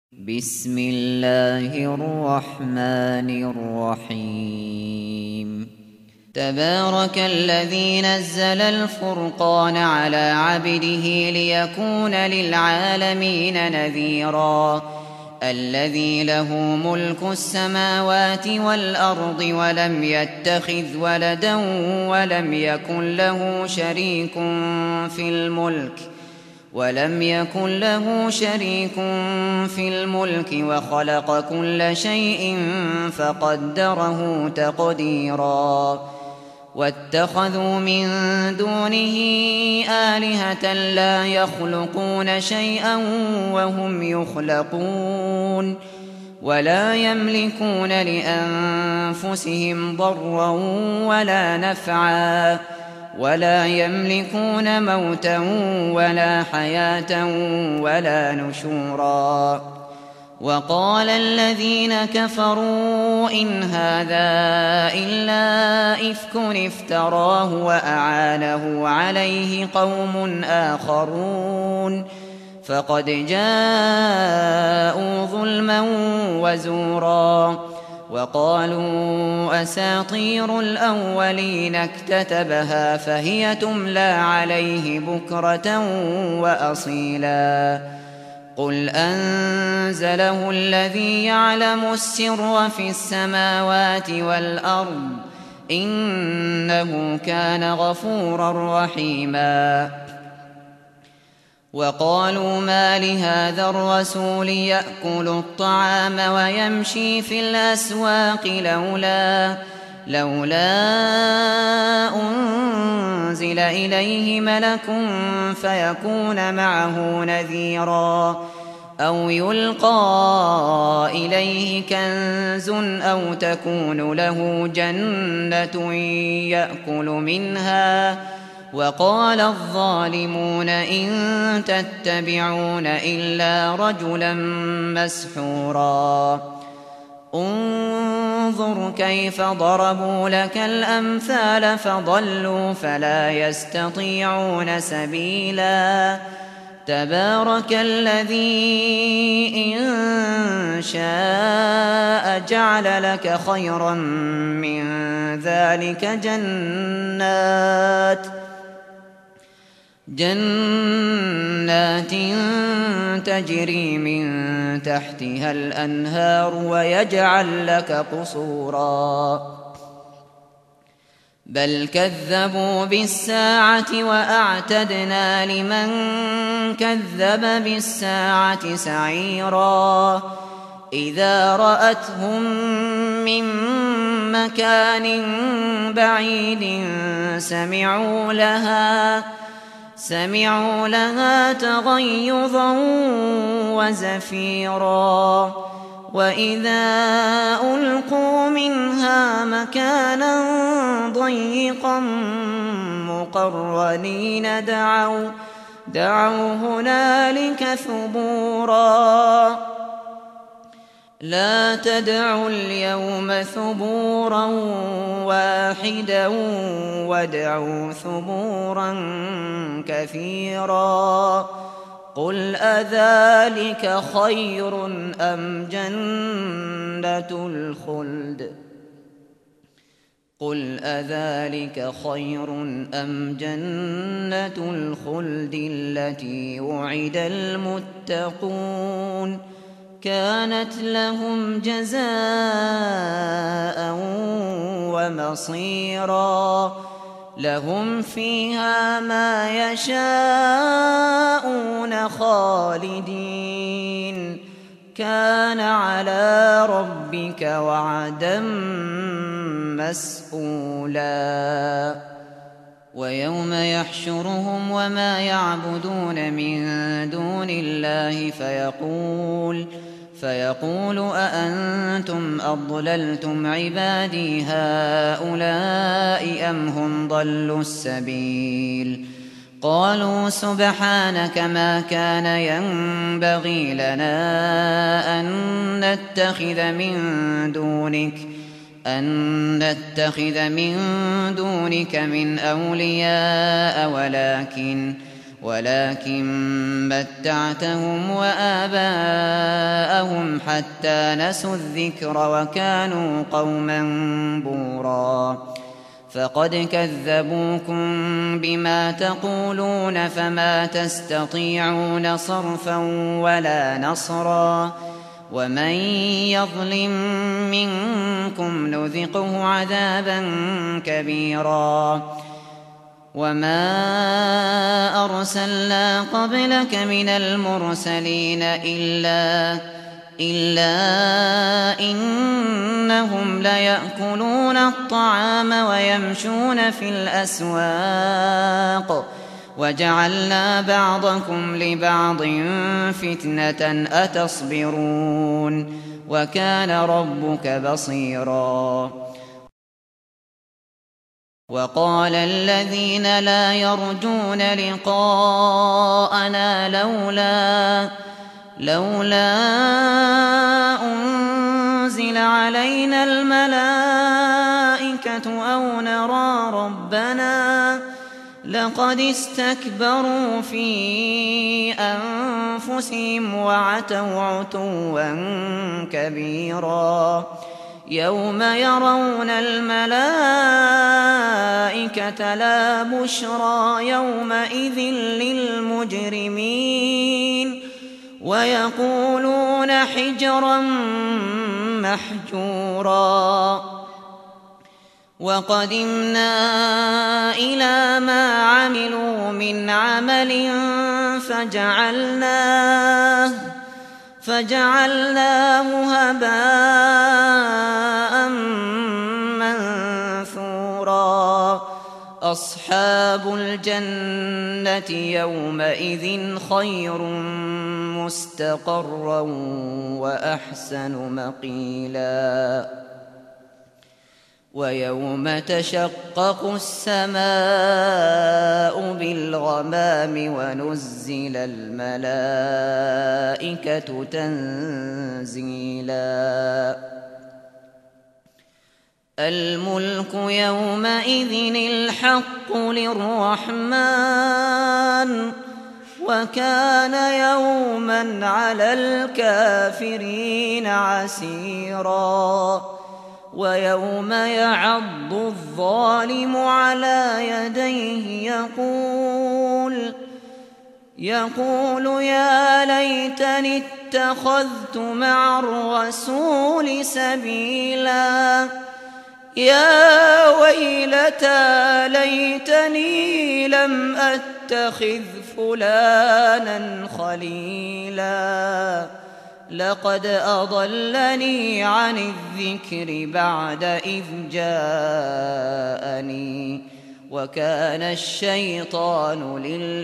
بسم الله الرحمن الرحيم. تبارك الذي نزل الفرقان على عبده ليكون للعالمين نذيرا. الذي له ملك السماوات والأرض ولم يتخذ ولدا ولم يكن له شريك في الملك وخلق كل شيء فقدره تقديرا. واتخذوا من دونه آلهة لا يخلقون شيئا وهم يخلقون ولا يملكون لأنفسهم ضرا ولا نفعا ولا يملكون موتا ولا حياة ولا نشورا. وقال الذين كفروا إن هذا إلا إفك افتراه وأعانه عليه قوم آخرون فقد جاءوا ظلما وزورا. وقالوا أساطير الأولين اكتتبها فهي تملى عليه بكرة وأصيلا. قل أنزله الذي يعلم السر في السماوات والأرض إنه كان غفورا رحيما. وقالوا ما لهذا الرسول يأكل الطعام ويمشي في الأسواق لولا أنزل إليه ملك فيكون معه نذيرا أو يلقى إليه كنز أو تكون له جنة يأكل منها. وقال الظالمون إن تتبعون إلا رجلا مسحورا. انظر كيف ضربوا لك الأمثال فضلوا فلا يستطيعون سبيلا. تبارك الذي إن شاء جعل لك خيرا من ذلك جنات تجري من تحتها الأنهار ويجعل لك قصورا. بل كذبوا بالساعة وأعتدنا لمن كذب بالساعة سعيرا. إذا رأتهم من مكان بعيد سمعوا لها تغيظا وزفيرا. وإذا ألقوا منها مكانا ضيقا مقرنين دعوا هنالك ثبورا. لا تدعوا اليوم ثبورا واحدا وادعوا ثبورا كثيرا. قل أذلك خير أم جنة الخلد التي وعد المتقون كانت لهم جزاء ومصيرا. لهم فيها ما يشاءون خالدين كان على ربك وعدا مسئولا. ويوم يحشرهم وما يعبدون من دون الله فيقول أأنتم أضللتم عبادي هؤلاء أم هم ضلوا السبيل. قالوا سبحانك ما كان ينبغي لنا أن نتخذ من دونك من أولياء ولكن متعتهم وآباءهم لهم حتى نسوا الذكر وكانوا قوما بورا فقد كذبوكم بما تقولون فما تستطيعون صرفا ولا نصرا ومن يظلم منكم نذقه عذابا كبيرا وما أرسلنا قبلك من المرسلين إلا إنهم ليأكلون الطعام ويمشون في الأسواق وجعلنا بعضكم لبعض فتنة أتصبرون وكان ربك بصيرا وقال الذين لا يرجون لقاءنا لولا أنزل علينا الملائكة أو نرى ربنا لقد استكبروا في أنفسهم وعتوا عتوا كبيرا يوم يرون الملائكة لا بشرى يومئذ للمجرمين ويقولون حجرا محجورا وقدمنا إلى ما عملوا من عمل فجعلناه هباء منثورا أصحاب الجنة يومئذ خير مستقرا وأحسن مقيلا ويوم تشقق السماء بالغمام ونزل الملائكة تنزيلا الملك يومئذ الحق للرحمن وكان يوما على الكافرين عسيرا ويوم يعض الظالم على يديه يقول يا ليتني اتخذت مع الرسول سبيلا يا ويلتى ليتني لم أتخذ فلانا خليلا لقد أضلني عن الذكر بعد إذ جاءني وكان الشيطان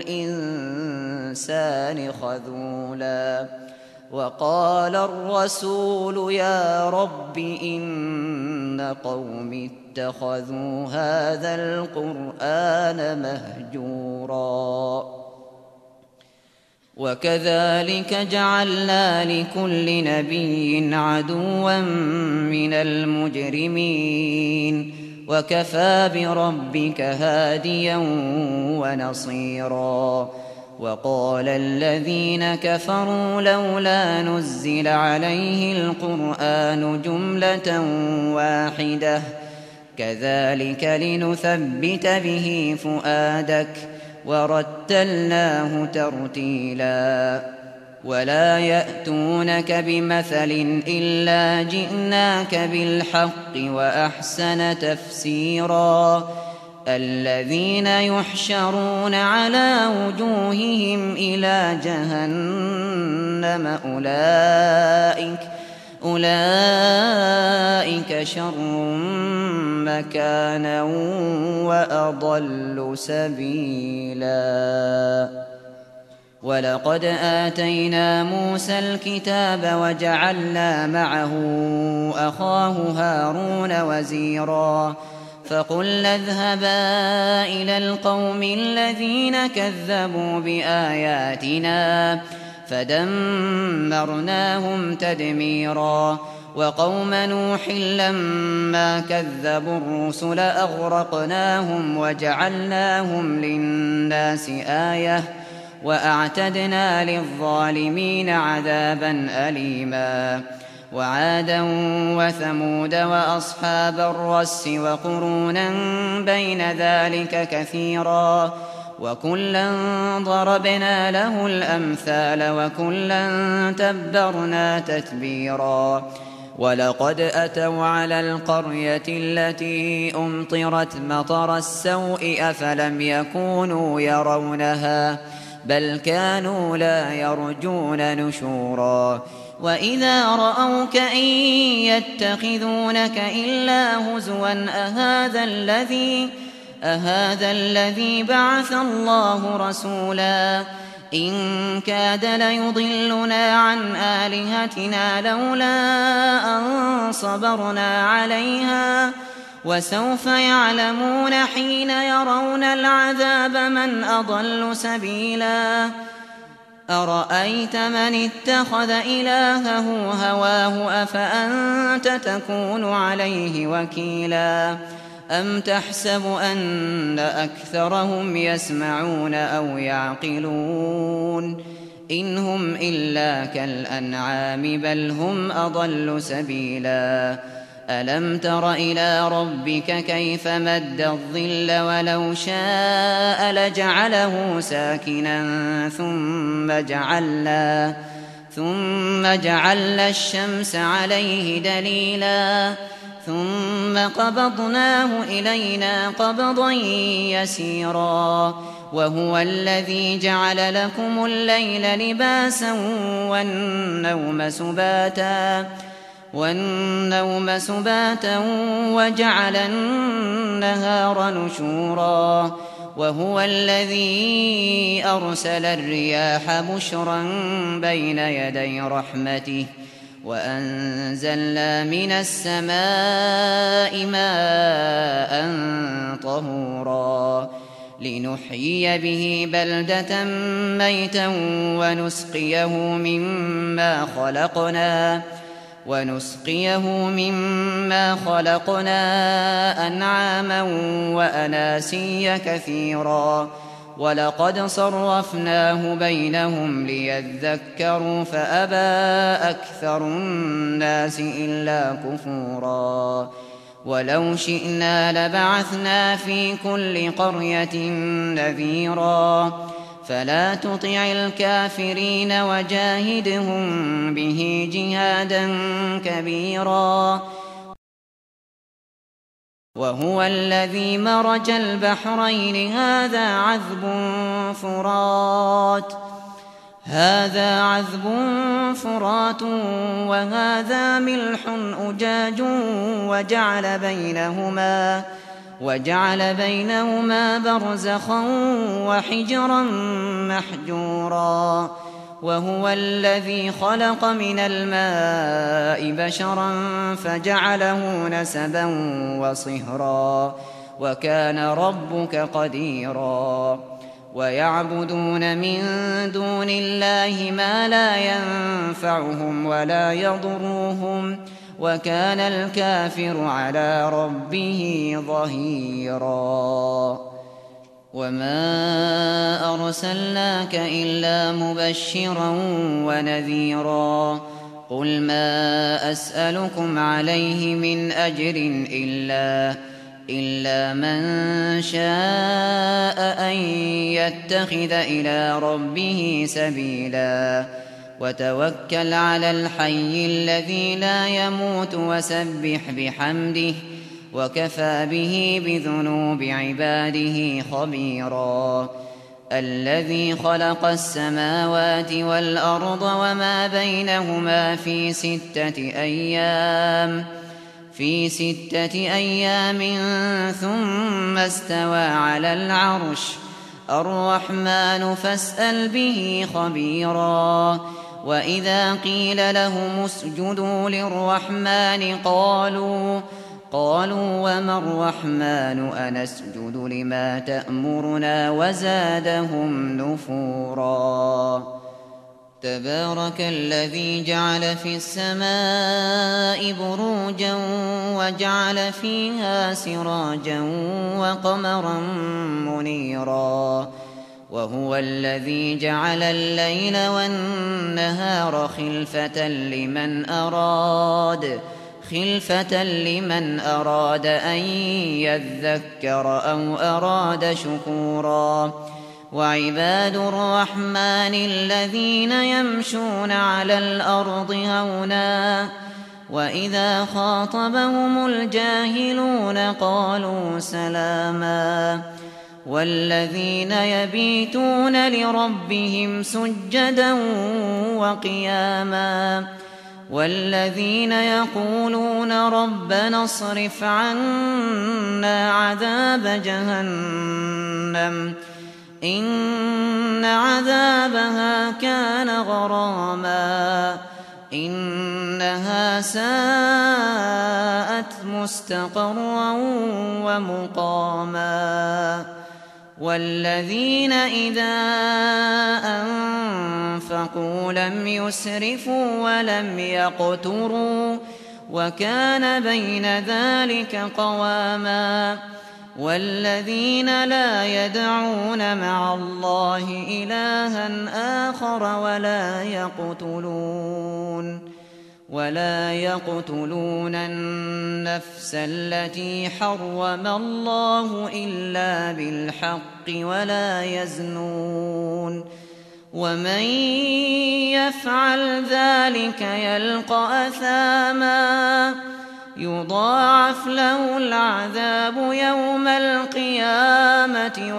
للإنسان خذولا وقال الرسول يا رب إن قومي اتخذوا هذا القرآن مهجورا وكذلك جعلنا لكل نبي عدوا من المجرمين وكفى بربك هاديا ونصيرا وقال الذين كفروا لولا نزل عليه القرآن جملة واحدة كذلك لنثبت به فؤادك ورتلناه ترتيلا ولا يأتونك بمثل إلا جئناك بالحق وأحسن تفسيرا الذين يحشرون على وجوههم إلى جهنم أولئك شر مكانا وأضل سبيلا ولقد آتينا موسى الكتاب وجعلنا معه أخاه هارون وزيرا فقلنا اذهبا إلى القوم الذين كذبوا بآياتنا فدمرناهم تدميرا وقوم نوح لما كذبوا الرسل أغرقناهم وجعلناهم للناس آية وأعتدنا للظالمين عذابا أليما وعادا وثمود وأصحاب الرس وقرونا بين ذلك كثيرا وكلا ضربنا له الأمثال وكلا تبرنا تتبيرا ولقد أتوا على القرية التي أمطرت مطر السوء أفلم يكونوا يرونها بل كانوا لا يرجون نشورا وإذا رأوك إن يتخذونك إلا هزوا أهذا الذي بعث الله رسولا إن كاد ليضلنا عن آلهتنا لولا أن صبرنا عليها وسوف يعلمون حين يرون العذاب من أضل سبيلا أرأيت من اتخذ إلهه هواه أفأنت تكون عليه وكيلا أم تحسب أن أكثرهم يسمعون أو يعقلون إن هم إلا كالأنعام بل هم أضل سبيلا ألم تر إلى ربك كيف مد الظل ولو شاء لجعله ساكنا ثم جعلنا الشمس عليه دليلا ثم قبضناه إلينا قبضا يسيرا وهو الذي جعل لكم الليل لباسا والنوم سباتا وجعل النهار نشورا وهو الذي أرسل الرياح بشرا بين يدي رحمته وأنزلنا من السماء ماء طهورا لنحيي به بلدة ميتا ونسقيه مما خلقنا أنعاما وأناسيا كثيرا ولقد صرفناه بينهم ليذكروا فأبى أكثر الناس إلا كفورا ولو شئنا لبعثنا في كل قرية نذيرا فلا تطع الكافرين وجاهدهم به جهادا كبيرا وهو الذي مرج البحرين هذا عذب فرات وهذا ملح أجاج وجعل بينهما برزخا وحجرا محجورا وهو الذي خلق من الماء بشرا فجعله نسبا وصهرا وكان ربك قديرا ويعبدون من دون الله ما لا ينفعهم ولا يضرهم وكان الكافر على ربه ظهيرا وما أرسلناك إلا مبشرا ونذيرا قل ما أسألكم عليه من أجر إلا من شاء أن يتخذ إلى ربه سبيلا وتوكل على الحي الذي لا يموت وسبح بحمده وكفى به بذنوب عباده خبيرا الذي خلق السماوات والأرض وما بينهما في 6 أيام ثم استوى على العرش الرحمن فاسأل به خبيرا وإذا قيل لهم اسجدوا للرحمن قالوا وما الرحمن أنسجد لما تأمرنا وزادهم نفورا تبارك الذي جعل في السماء بروجا وجعل فيها سراجا وقمرا منيرا وهو الذي جعل الليل والنهار خلفة لمن أراد أن يذكر أو أراد شكورا. وعباد الرحمن الذين يمشون على الأرض هونا وإذا خاطبهم الجاهلون قالوا سلاما. والذين يبيتون لربهم سجدا وقياما. والذين يقولون ربنا اصرف عنا عذاب جهنم إن عذابها كان غراما إنها ساءت مستقرا ومقاما. والذين إذا أنفقوا لم يسرفوا ولم يقتروا وكان بين ذلك قواما. والذين لا يدعون مع الله إلها آخر ولا يقتلون النفس التي حرم الله إلا بالحق ولا يزنون. ومن يفعل ذلك يلقى أثاما يضاعف له العذاب يوم القيامة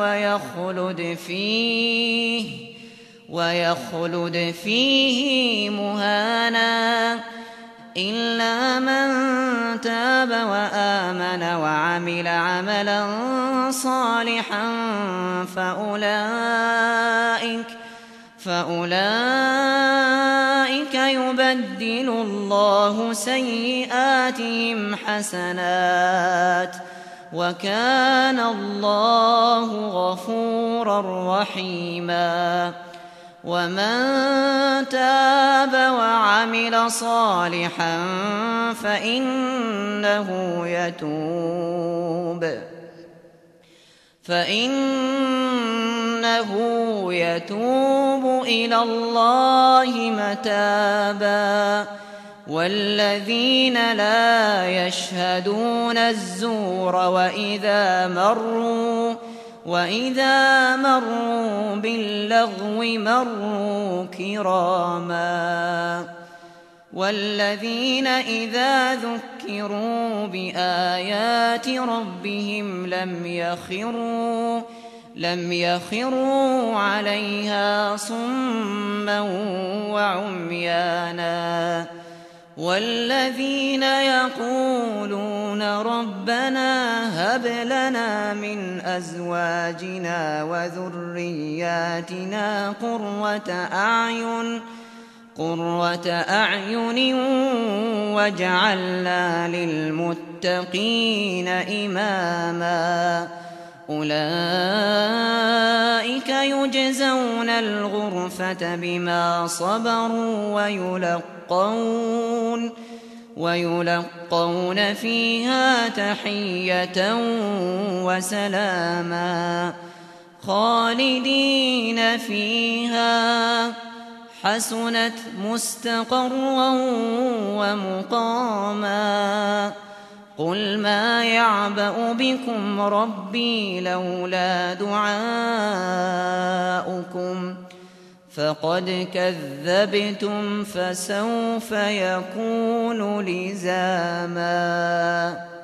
ويخلد فيه مهانا إلا من تاب وآمن وعمل عملا صالحا فأولئك يبدل الله سيئاتهم حسنات وكان الله غفورا رحيما. ومن تاب وعمل صالحا فإنه يتوب إلى الله متابا. والذين لا يشهدون الزور وإذا مروا باللغو مروا كراما. والذين إذا ذكروا بآيات ربهم لم يخروا عليها صما وعميانا. والذين يقولون ربنا هب لنا من أزواجنا وذرياتنا قرة أعين واجعلنا للمتقين إماما. أولئك يجزون الغرفة بما صبروا ويلقون فيها تحية وسلاما خالدين فيها حسنت مستقرا ومقاما. قل ما يعبأ بكم ربي لولا دعاؤكم فقد كذبتم فسوف يكون لزاما.